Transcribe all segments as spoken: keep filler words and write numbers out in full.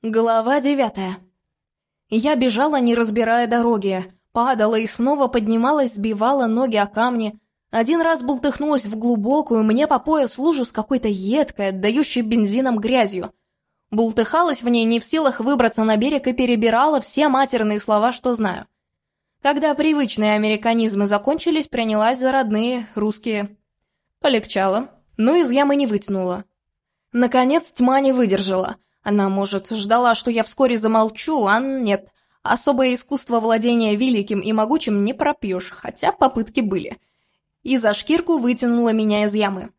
Глава девятая. Я бежала, не разбирая дороги, падала и снова поднималась, сбивала ноги о камни. Один раз бултыхнулась в глубокую, мне по пояс лужу с какой-то едкой, отдающей бензином грязью. Бултыхалась в ней, не в силах выбраться на берег, и перебирала все матерные слова, что знаю. Когда привычные американизмы закончились, принялась за родные, русские. Полегчало, но из ямы не вытянула. Наконец тьма не выдержала. Она, может, ждала, что я вскоре замолчу, а нет. Особое искусство владения великим и могучим не пропьешь, хотя попытки были. И за шкирку вытянула меня из ямы.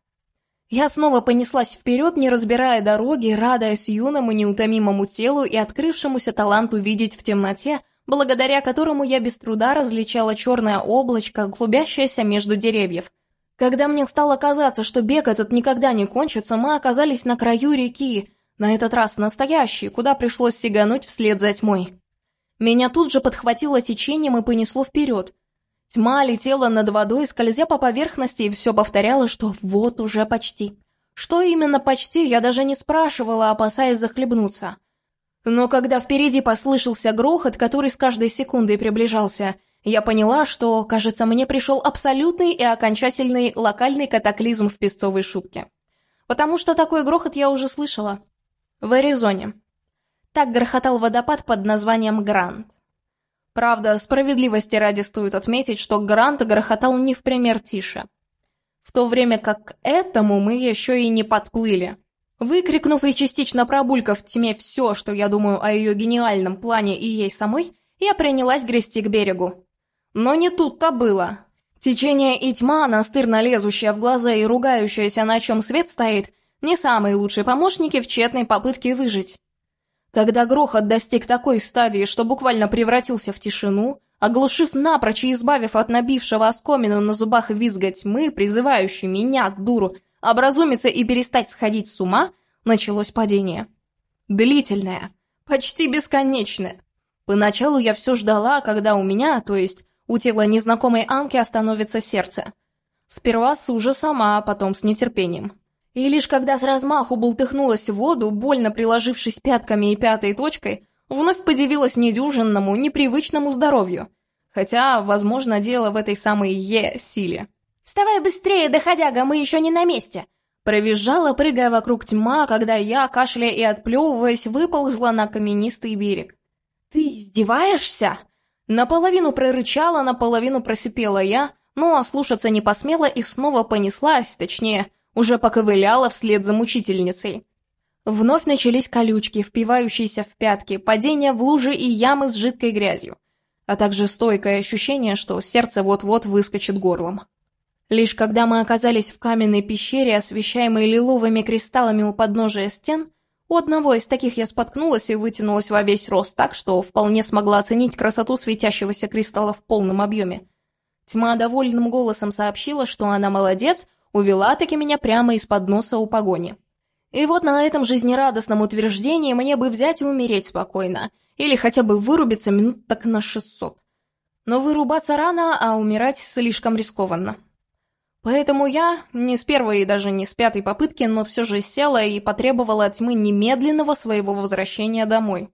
Я снова понеслась вперед, не разбирая дороги, радуясь юному неутомимому телу и открывшемуся таланту видеть в темноте, благодаря которому я без труда различала черное облачко, клубящееся между деревьев. Когда мне стало казаться, что бег этот никогда не кончится, мы оказались на краю реки, на этот раз настоящий, куда пришлось сигануть вслед за тьмой. Меня тут же подхватило течением и понесло вперед. Тьма летела над водой, скользя по поверхности, и все повторяла, что вот уже почти. Что именно почти, я даже не спрашивала, опасаясь захлебнуться. Но когда впереди послышался грохот, который с каждой секундой приближался, я поняла, что, кажется, мне пришел абсолютный и окончательный локальный катаклизм в песцовой шубке. Потому что такой грохот я уже слышала. В Аризоне. Так грохотал водопад под названием Грант. Правда, справедливости ради стоит отметить, что Грант грохотал не в пример тише. В то время как к этому мы еще и не подплыли. Выкрикнув и частично пробулькав в тьме все, что я думаю о ее гениальном плане и ей самой, я принялась грести к берегу. Но не тут-то было. Течение и тьма, настырно лезущая в глаза и ругающаяся, на чем свет стоит, не самые лучшие помощники в тщетной попытке выжить. Когда грохот достиг такой стадии, что буквально превратился в тишину, оглушив напрочь и избавив от набившего оскомину на зубах визга тьмы, призывающей меня, дуру, образумиться и перестать сходить с ума, началось падение. Длительное, почти бесконечное. Поначалу я все ждала, когда у меня, то есть у тела незнакомой Анки, остановится сердце. Сперва с ужасом, а потом с нетерпением. И лишь когда с размаху бултыхнулась в воду, больно приложившись пятками и пятой точкой, вновь подивилась недюжинному, непривычному здоровью. Хотя, возможно, дело в этой самой Е-силе. «Вставай быстрее, доходяга, мы еще не на месте!» Провизжала, прыгая вокруг тьма, когда я, кашляя и отплевываясь, выползла на каменистый берег. «Ты издеваешься?» Наполовину прорычала, наполовину просипела я, но ослушаться не посмела и снова понеслась, точнее, уже поковыляла вслед за мучительницей. Вновь начались колючки, впивающиеся в пятки, падения в лужи и ямы с жидкой грязью, а также стойкое ощущение, что сердце вот-вот выскочит горлом. Лишь когда мы оказались в каменной пещере, освещаемой лиловыми кристаллами у подножия стен, у одного из таких я споткнулась и вытянулась во весь рост так, что вполне смогла оценить красоту светящегося кристалла в полном объеме. Тьма довольным голосом сообщила, что она молодец, увела-таки меня прямо из-под носа у погони. И вот на этом жизнерадостном утверждении мне бы взять и умереть спокойно, или хотя бы вырубиться минут так на шестьсот. Но вырубаться рано, а умирать слишком рискованно. Поэтому я, не с первой и даже не с пятой попытки, но все же села и потребовала от тьмы немедленного своего возвращения домой.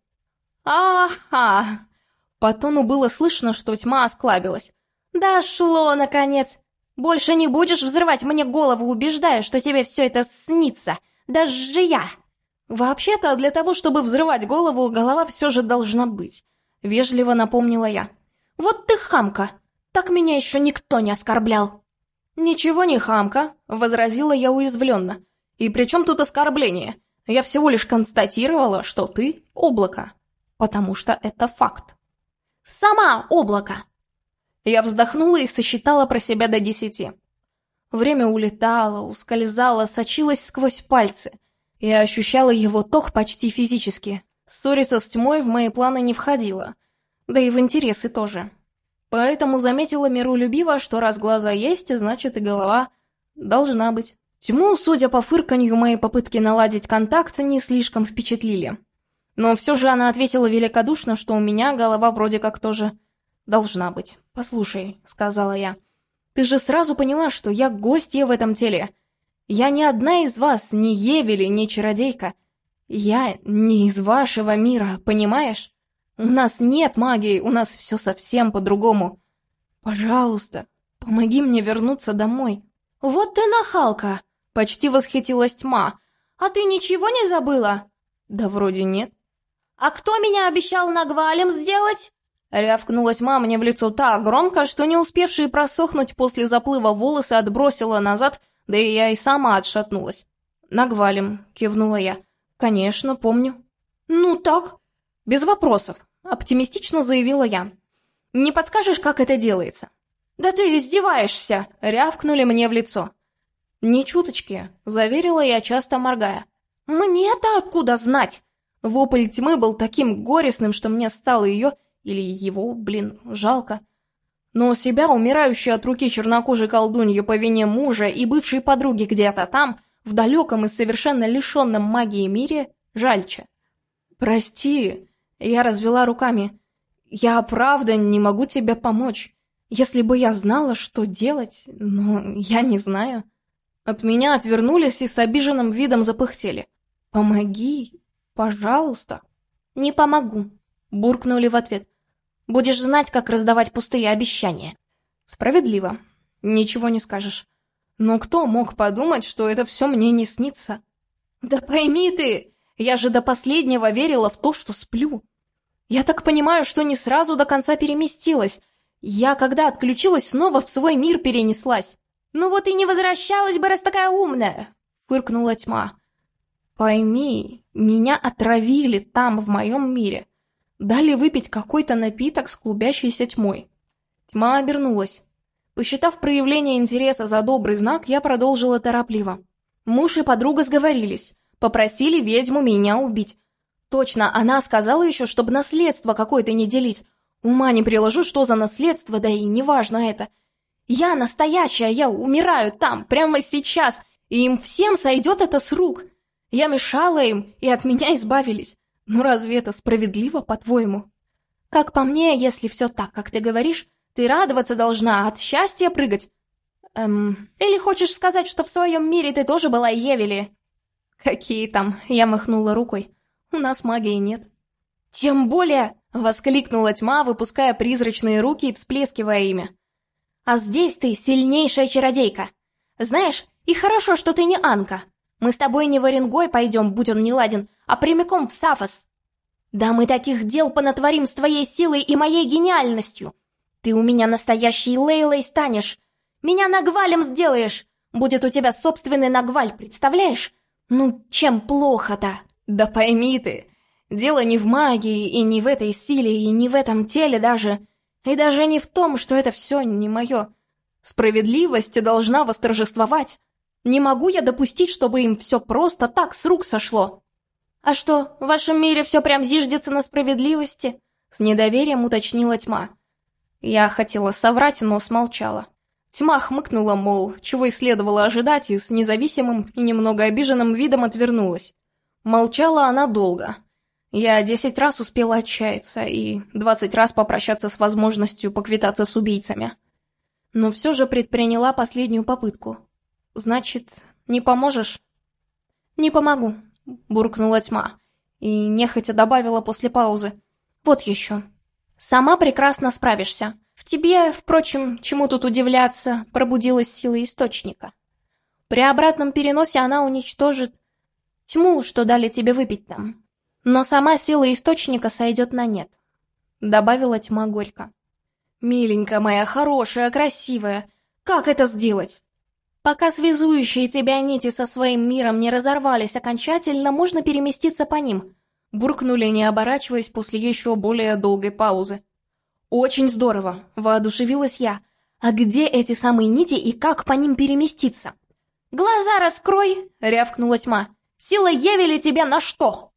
«Ага!» По тону было слышно, что тьма осклабилась. «Дошло, наконец! Больше не будешь взрывать мне голову, убеждая, что тебе все это снится, даже я!» «Вообще-то, для того, чтобы взрывать голову, голова все же должна быть», — вежливо напомнила я. «Вот ты хамка! Так меня еще никто не оскорблял!» «Ничего не хамка», — возразила я уязвленно. «И при чем тут оскорбление? Я всего лишь констатировала, что ты — облако. Потому что это факт». «Сама облако!» Я вздохнула и сосчитала про себя до десяти. Время улетало, ускользало, сочилось сквозь пальцы. Я ощущала его ток почти физически. Ссориться с тьмой в мои планы не входило. Да и в интересы тоже. Поэтому заметила миролюбиво, что раз глаза есть, значит и голова должна быть. Тьму, судя по фырканью, мои попытки наладить контакт не слишком впечатлили. Но все же она ответила великодушно, что у меня голова вроде как тоже должна быть. «Послушай», — сказала я, — «ты же сразу поняла, что я гостья в этом теле. Я не одна из вас, ни Евели, ни чародейка. Я не из вашего мира, понимаешь? У нас нет магии, у нас все совсем по-другому. Пожалуйста, помоги мне вернуться домой». «Вот ты нахалка!» — почти восхитилась Тьма. «А ты ничего не забыла?» «Да вроде нет». «А кто меня обещал нагвалем сделать?» Рявкнула Тьма мне в лицо так громко, что не успевшие просохнуть после заплыва волосы отбросила назад, да и я и сама отшатнулась. «Нагвалем», — кивнула я. «Конечно, помню». «Ну так?» «Без вопросов», — оптимистично заявила я. «Не подскажешь, как это делается?» «Да ты издеваешься!» — рявкнули мне в лицо. «Ни чуточки», — заверила я, часто моргая. «Мне-то откуда знать?» Вопль Тьмы был таким горестным, что мне стало ее, или его, блин, жалко. Но себя, умирающей от руки чернокожей колдуньи по вине мужа и бывшей подруги где-то там, в далеком и совершенно лишенном магии мире, жальче. «Прости», — я развела руками, — «я правда не могу тебе помочь. Если бы я знала, что делать, но я не знаю». От меня отвернулись и с обиженным видом запыхтели. «Помоги, пожалуйста». «Не помогу», — буркнули в ответ. «Будешь знать, как раздавать пустые обещания». Справедливо. Ничего не скажешь. Но кто мог подумать, что это все мне не снится? Да пойми ты, я же до последнего верила в то, что сплю. Я так понимаю, что не сразу до конца переместилась. Я, когда отключилась, снова в свой мир перенеслась. «Ну вот и не возвращалась бы, раз такая умная!» — фыркнула Тьма. «Пойми, меня отравили там, в моем мире. Дали выпить какой-то напиток с клубящейся тьмой». Тьма обернулась. Посчитав проявление интереса за добрый знак, я продолжила торопливо. Муж и подруга сговорились, попросили ведьму меня убить. Точно, она сказала еще, чтобы наследство какое-то не делить. Ума не приложу, что за наследство, да и неважно это. Я настоящая, я умираю там, прямо сейчас, и им всем сойдет это с рук. Я мешала им, и от меня избавились. Ну разве это справедливо, по-твоему? Как по мне, если все так, как ты говоришь, ты радоваться должна, от счастья прыгать. Эм, или хочешь сказать, что в своем мире ты тоже была Евели? Какие там, я махнула рукой. У нас магии нет. Тем более, воскликнула Тьма, выпуская призрачные руки и всплескивая ими. А здесь ты сильнейшая чародейка. Знаешь, и хорошо, что ты не Анка. Мы с тобой не в Оренгой пойдем, будь он неладен, а прямиком в Сафос. Да мы таких дел понатворим с твоей силой и моей гениальностью. Ты у меня настоящей Лейлой станешь. Меня нагвалем сделаешь. Будет у тебя собственный нагваль, представляешь? Ну, чем плохо-то? Да пойми ты, дело не в магии, и не в этой силе, и не в этом теле даже, и даже не в том, что это все не мое. Справедливость должна восторжествовать. Не могу я допустить, чтобы им все просто так с рук сошло. А что, в вашем мире все прям зиждется на справедливости? С недоверием уточнила Тьма. Я хотела соврать, но смолчала. Тьма хмыкнула, мол, чего и следовало ожидать, и с независимым и немного обиженным видом отвернулась. Молчала она долго. Я десять раз успела отчаяться и двадцать раз попрощаться с возможностью поквитаться с убийцами. Но все же предприняла последнюю попытку. «Значит, не поможешь?» «Не помогу», — буркнула Тьма и нехотя добавила после паузы. «Вот еще. Сама прекрасно справишься. В тебе, впрочем, чему тут удивляться, пробудилась сила источника. При обратном переносе она уничтожит тьму, что дали тебе выпить там. Но сама сила источника сойдет на нет», — добавила Тьма горько. «Миленькая моя, хорошая, красивая, как это сделать?» «Пока связующие тебя нити со своим миром не разорвались окончательно, можно переместиться по ним», — буркнули, не оборачиваясь после еще более долгой паузы. «Очень здорово», — воодушевилась я. «А где эти самые нити и как по ним переместиться?» «Глаза раскрой!» — рявкнула Тьма. «Сила Евели тебе на что?»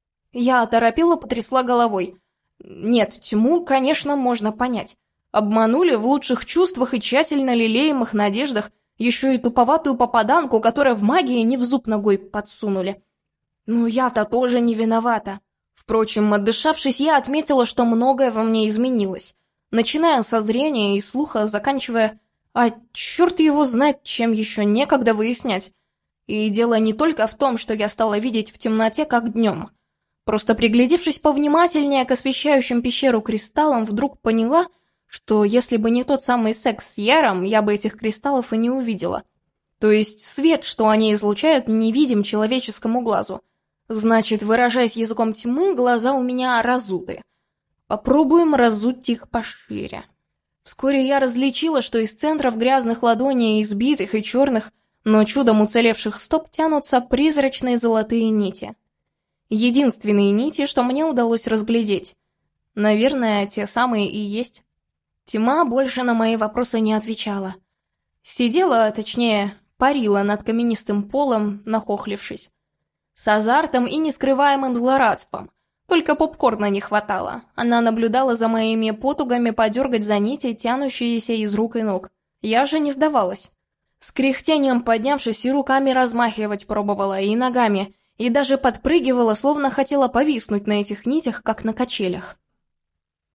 Я оторопела, потрясла головой. Нет, Тьму, конечно, можно понять. Обманули в лучших чувствах и тщательно лелеемых надеждах, еще и туповатую попаданку, которая в магии не в зуб ногой подсунули. Ну я-то тоже не виновата. Впрочем, отдышавшись, я отметила, что многое во мне изменилось. Начиная со зрения и слуха, заканчивая... А черт его знает, чем еще некогда выяснять. И дело не только в том, что я стала видеть в темноте, как днем. Просто приглядевшись повнимательнее к освещающим пещеру кристаллам, вдруг поняла, что если бы не тот самый секс с Яром, я бы этих кристаллов и не увидела. То есть свет, что они излучают, невидим человеческому глазу. Значит, выражаясь языком тьмы, глаза у меня разуты. Попробуем разуть их пошире. Вскоре я различила, что из центров грязных ладоней, избитых и черных, но чудом уцелевших стоп, тянутся призрачные золотые нити. Единственные нити, что мне удалось разглядеть. Наверное, те самые и есть. Тьма больше на мои вопросы не отвечала. Сидела, точнее, парила над каменистым полом, нахохлившись. С азартом и нескрываемым злорадством. Только попкорна не хватало. Она наблюдала за моими потугами подергать за нити, тянущиеся из рук и ног. Я же не сдавалась. С кряхтением поднявшись, и руками размахивать пробовала, и ногами, и даже подпрыгивала, словно хотела повиснуть на этих нитях, как на качелях.